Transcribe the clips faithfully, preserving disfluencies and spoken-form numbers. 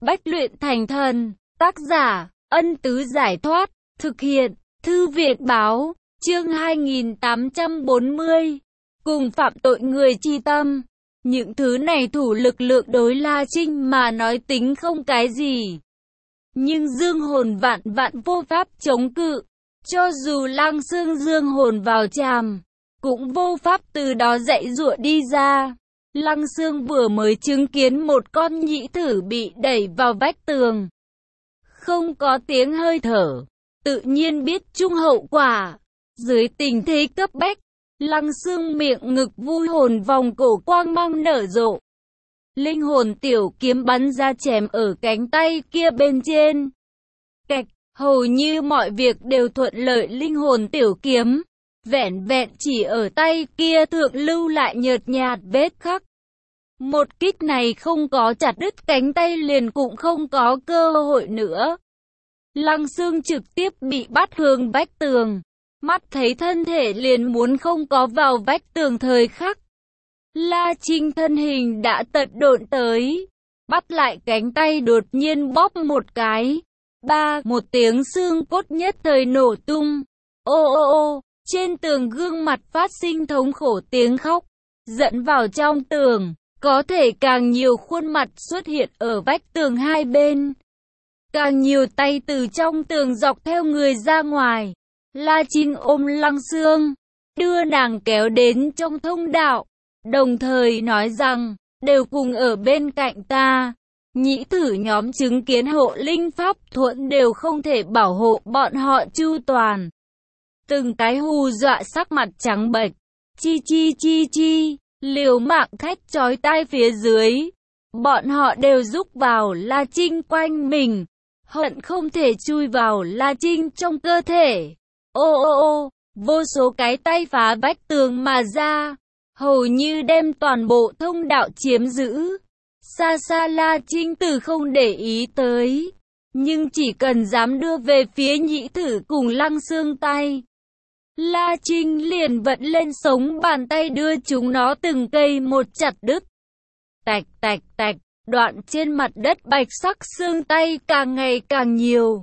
Bách luyện thành thần, tác giả, Ân Tứ Giải Thoát, thực hiện, Thư viện Báo, chương hai nghìn tám trăm bốn mươi, cùng phạm tội người chi tâm. Những thứ này thủ lực lượng đối La Trinh mà nói tính không cái gì. Nhưng dương hồn vạn vạn vô pháp chống cự, cho dù Lăng Xương dương hồn vào tràm, cũng vô pháp từ đó dạy dụa đi ra. Lăng Xương vừa mới chứng kiến một con nhĩ thử bị đẩy vào vách tường, không có tiếng hơi thở, tự nhiên biết chung hậu quả. Dưới tình thế cấp bách, Lăng Xương miệng ngực vui hồn vòng cổ quang mang nở rộ. Linh hồn tiểu kiếm bắn ra chém ở cánh tay kia bên trên. Cạch, hầu như mọi việc đều thuận lợi. Linh hồn tiểu kiếm vẹn vẹn chỉ ở tay kia thượng lưu lại nhợt nhạt vết khắc. Một kích này không có chặt đứt cánh tay liền cũng không có cơ hội nữa. Lăng Xương trực tiếp bị bắt hướng vách tường. Mắt thấy thân thể liền muốn không có vào vách tường thời khắc, La Trinh thân hình đã tật độn tới, bắt lại cánh tay đột nhiên bóp một cái. Ba, một tiếng xương cốt nhất thời nổ tung. Ô ô ô, trên tường gương mặt phát sinh thống khổ tiếng khóc, dẫn vào trong tường. Có thể càng nhiều khuôn mặt xuất hiện ở vách tường hai bên. Càng nhiều tay từ trong tường dọc theo người ra ngoài. La Trinh ôm Lăng Xương, đưa nàng kéo đến trong thông đạo, đồng thời nói rằng, đều cùng ở bên cạnh ta. Nhĩ thử nhóm chứng kiến hộ linh pháp thuẫn đều không thể bảo hộ bọn họ chu toàn. Từng cái hù dọa sắc mặt trắng bệch, chi chi chi chi, liều mạng thét chói tai phía dưới. Bọn họ đều rúc vào La Trinh quanh mình, hận không thể chui vào La Trinh trong cơ thể. Ô ô ô, vô số cái tay phá vách tường mà ra, hầu như đem toàn bộ thông đạo chiếm giữ. Xa xa La Trinh từ không để ý tới, nhưng chỉ cần dám đưa về phía nhĩ thử cùng Lăng Xương tay, La Trinh liền vận lên sống bàn tay đưa chúng nó từng cây một chặt đứt. Tạch tạch tạch, đoạn trên mặt đất bạch sắc xương tay càng ngày càng nhiều,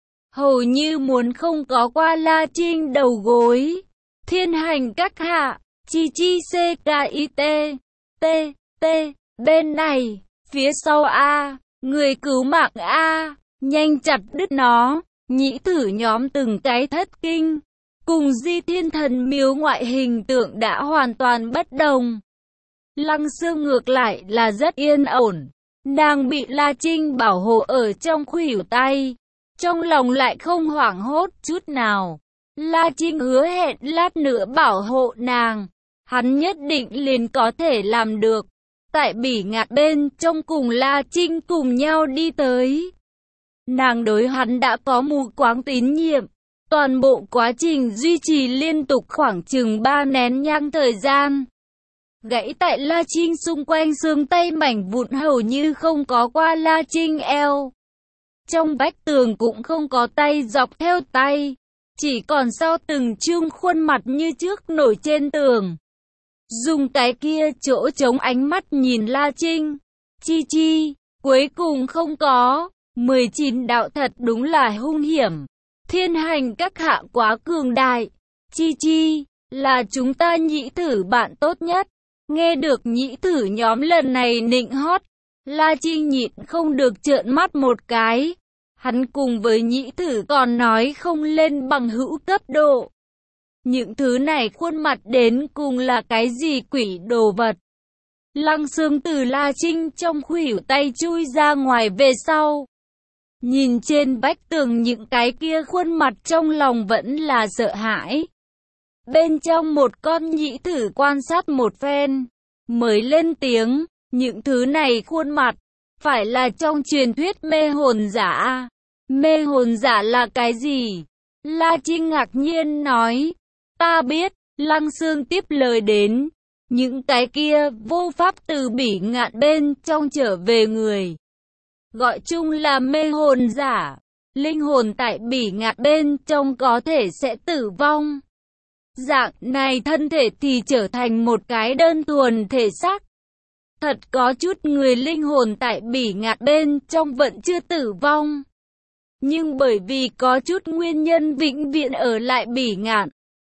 hầu như muốn không có qua La Trinh đầu gối. Thiên hành các hạ, chi chi c k i t, t, t, bên này, phía sau A, người cứu mạng A, nhanh chặt đứt nó. Nhĩ thử nhóm từng cái thất kinh, cùng Di Thiên Thần Miếu ngoại hình tượng đã hoàn toàn bất đồng. Lăng Xương ngược lại là rất yên ổn, nàng bị La Trinh bảo hộ ở trong khuỷu tay, trong lòng lại không hoảng hốt chút nào. La Trinh hứa hẹn lát nữa bảo hộ nàng, hắn nhất định liền có thể làm được. Tại bỉ ngạn bên trong cùng La Trinh cùng nhau đi tới, nàng đối hắn đã có mù quáng tín nhiệm. Toàn bộ quá trình duy trì liên tục khoảng chừng ba nén nhang thời gian. Gãy tại La Trinh xung quanh xương tay mảnh vụn hầu như không có qua La Trinh eo. Trong vách tường cũng không có tay dọc theo tay, chỉ còn sau từng chương khuôn mặt như trước nổi trên tường. Dùng cái kia chỗ chống ánh mắt nhìn La Trinh. Chi chi, cuối cùng không có. mười chín đạo thật đúng là hung hiểm. Thiên hành các hạ quá cường đại. Chi chi, là chúng ta nhĩ thử bạn tốt nhất. Nghe được nhĩ thử nhóm lần này nịnh hót, La Trinh nhịn không được trợn mắt một cái. Hắn cùng với nhĩ thử còn nói không lên bằng hữu cấp độ. Những thứ này khuôn mặt đến cùng là cái gì quỷ đồ vật. Lăng Xương từ La Trinh trong khuỷu tay chui ra ngoài về sau. Nhìn trên vách tường những cái kia khuôn mặt trong lòng vẫn là sợ hãi. Bên trong một con nhĩ thử quan sát một phen, mới lên tiếng, những thứ này khuôn mặt, phải là trong truyền thuyết mê hồn giả. Mê hồn giả là cái gì? La Trinh ngạc nhiên nói, ta biết. Lăng Xương tiếp lời đến, những cái kia vô pháp từ bỉ ngạn bên trong trở về người, gọi chung là mê hồn giả. Linh hồn tại bỉ ngạn bên trong có thể sẽ tử vong. Dạng này thân thể thì trở thành một cái đơn thuần thể xác. Thật có chút người linh hồn tại bỉ ngạn bên trong vẫn chưa tử vong. Nhưng bởi vì có chút nguyên nhân vĩnh viễn ở lại bỉ ngạn,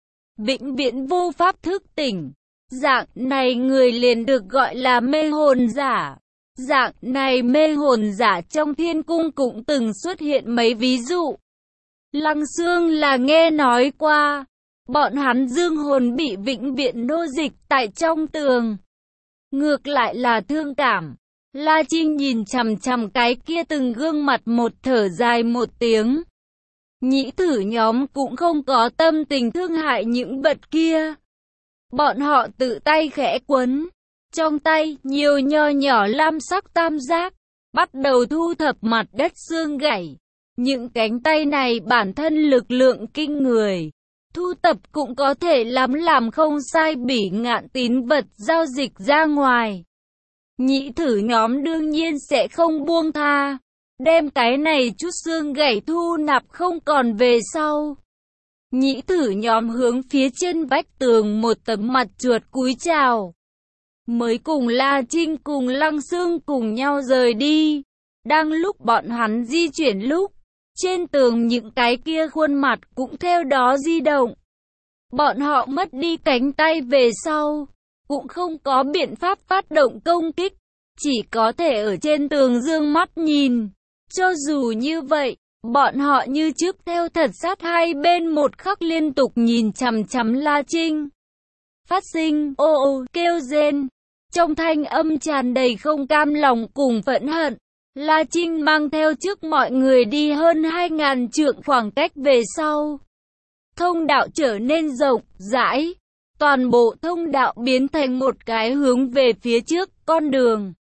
vĩnh viễn vô pháp thức tỉnh. Dạng này người liền được gọi là mê hồn giả. Dạng này mê hồn giả trong thiên cung cũng từng xuất hiện mấy ví dụ. Lăng Xương là nghe nói qua, bọn hắn dương hồn bị vĩnh viễn nô dịch tại trong tường. Ngược lại là thương cảm, La Trinh nhìn chằm chằm cái kia từng gương mặt một thở dài một tiếng. Nhĩ thử nhóm cũng không có tâm tình thương hại những vật kia. Bọn họ tự tay khẽ quấn, trong tay nhiều nho nhỏ lam sắc tam giác, bắt đầu thu thập mặt đất xương gãy. Những cánh tay này bản thân lực lượng kinh người, thu tập cũng có thể lắm làm không sai bỉ ngạn tín vật giao dịch ra ngoài. Nhĩ thử nhóm đương nhiên sẽ không buông tha, đem cái này chút xương gãy thu nạp không còn về sau. Nhĩ thử nhóm hướng phía trên vách tường một tấm mặt chuột cúi chào. Mới cùng La Trinh cùng Lăng Xương cùng nhau rời đi. Đang lúc bọn hắn di chuyển lúc, trên tường những cái kia khuôn mặt cũng theo đó di động. Bọn họ mất đi cánh tay về sau, cũng không có biện pháp phát động công kích, chỉ có thể ở trên tường dương mắt nhìn. Cho dù như vậy, bọn họ như trước theo thật sát hai bên một khắc liên tục nhìn chằm chằm La Trinh. Phát sinh ô ô kêu rên, trong thanh âm tràn đầy không cam lòng cùng phẫn hận. La Trinh mang theo trước mọi người đi hơn hai ngàn trượng khoảng cách về sau. Thông đạo trở nên rộng, rãi. Toàn bộ thông đạo biến thành một cái hướng về phía trước con đường.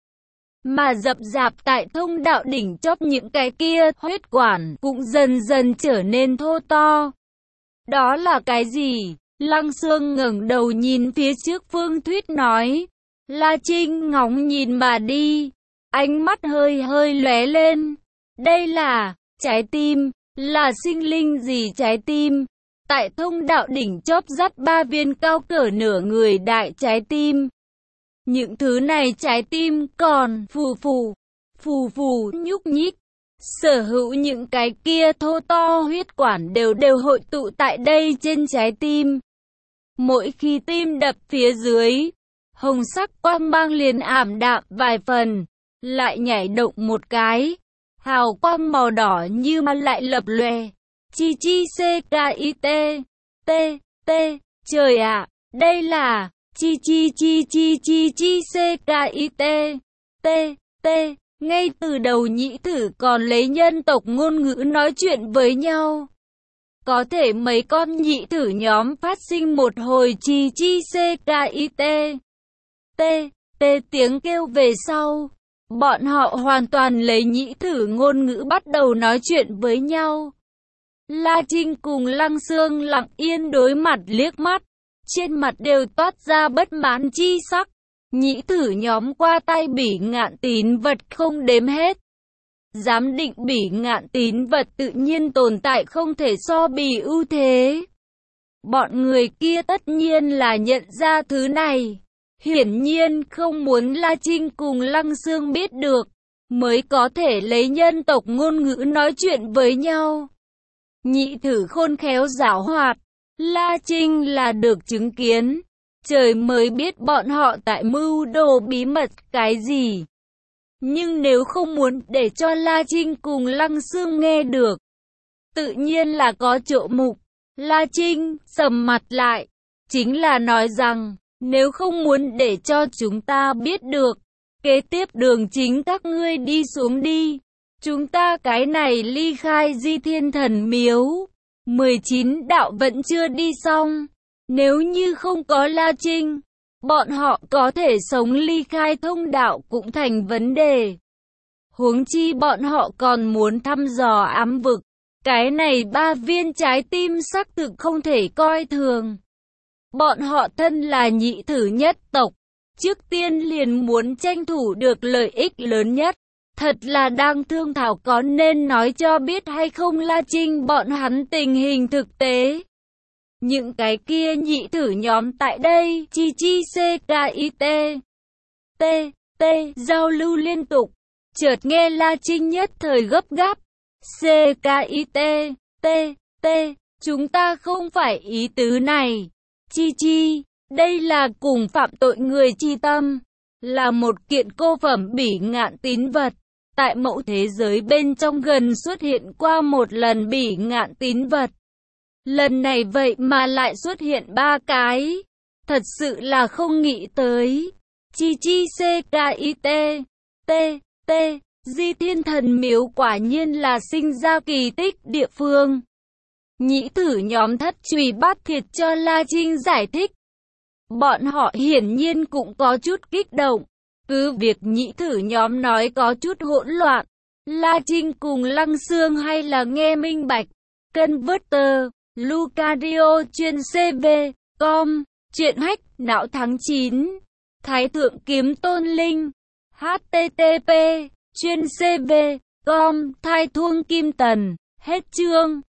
Mà rậm rạp tại thông đạo đỉnh chóp những cái kia huyết quản cũng dần dần trở nên thô to. Đó là cái gì? Lăng Xương ngẩng đầu nhìn phía trước Phương Thuyết nói. La Trinh ngóng nhìn mà đi, ánh mắt hơi hơi lóe lên. Đây là trái tim, là sinh linh gì trái tim? Tại thông đạo đỉnh chóp dắt ba viên cao cỡ nửa người đại trái tim. Những thứ này trái tim còn phù phù, phù phù nhúc nhích. Sở hữu những cái kia thô to huyết quản đều đều hội tụ tại đây trên trái tim. Mỗi khi tim đập phía dưới, hồng sắc quang mang liền ảm đạm vài phần, lại nhảy động một cái. Hào quang màu đỏ như mà lại lập lòe. Chi chi c k i t, t, t, trời ạ, đây là... Chi chi chi chi chi chi c k i t, t, t, ngay từ đầu nhĩ thử còn lấy nhân tộc ngôn ngữ nói chuyện với nhau. Có thể mấy con nhĩ thử nhóm phát sinh một hồi chi chi c k i t, t, t tiếng kêu về sau. Bọn họ hoàn toàn lấy nhĩ thử ngôn ngữ bắt đầu nói chuyện với nhau. La Trinh cùng Lăng Xương lặng yên đối mặt liếc mắt. Trên mặt đều toát ra bất mãn chi sắc. Nhĩ thử nhóm qua tay bỉ ngạn tín vật không đếm hết. Giám định bỉ ngạn tín vật tự nhiên tồn tại không thể so bì ưu thế. Bọn người kia tất nhiên là nhận ra thứ này. Hiển nhiên không muốn La Trinh cùng Lăng Xương biết được, mới có thể lấy nhân tộc ngôn ngữ nói chuyện với nhau. Nhĩ thử khôn khéo giảo hoạt. La Trinh là được chứng kiến, trời mới biết bọn họ tại mưu đồ bí mật cái gì. Nhưng nếu không muốn để cho La Trinh cùng Lăng Xương nghe được, tự nhiên là có chỗ mục. La Trinh sầm mặt lại, chính là nói rằng, nếu không muốn để cho chúng ta biết được, kế tiếp đường chính các ngươi đi xuống đi. Chúng ta cái này ly khai Di Thiên Thần Miếu. mười chín đạo vẫn chưa đi xong. Nếu như không có La Trinh, bọn họ có thể sống ly khai thông đạo cũng thành vấn đề. Huống chi bọn họ còn muốn thăm dò ám vực. Cái này ba viên trái tim xác thực không thể coi thường. Bọn họ thân là nhị thử nhất tộc, trước tiên liền muốn tranh thủ được lợi ích lớn nhất. Thật là đang thương thảo có nên nói cho biết hay không La Trinh bọn hắn tình hình thực tế. Những cái kia nhị thử nhóm tại đây, chi chi c k i t, t, T. Giao lưu liên tục. Chợt nghe La Trinh nhất thời gấp gáp. C K I T. T. T. Chúng ta không phải ý tứ này. Chi chi. Đây là cùng phạm tội người chi tâm. Là một kiện cô phẩm bỉ ngạn tín vật. Tại mẫu thế giới bên trong gần xuất hiện qua một lần bỉ ngạn tín vật. Lần này vậy mà lại xuất hiện ba cái. Thật sự là không nghĩ tới. Chi chi C K I T. T. T. Di Thiên Thần Miếu quả nhiên là sinh ra kỳ tích địa phương. Nhĩ thử nhóm thất chùy bát thiệt cho La Trinh giải thích. Bọn họ hiển nhiên cũng có chút kích động. Cứ việc nhĩ thử nhóm nói có chút hỗn loạn. La Trinh cùng Lăng Xương hay là nghe minh bạch. Converter, Lucario chuyên C V, com, chuyện hack, não tháng chín. Thái thượng kiếm tôn linh. H T T P, chuyên C V, com, thai thuông kim tần. Hết chương.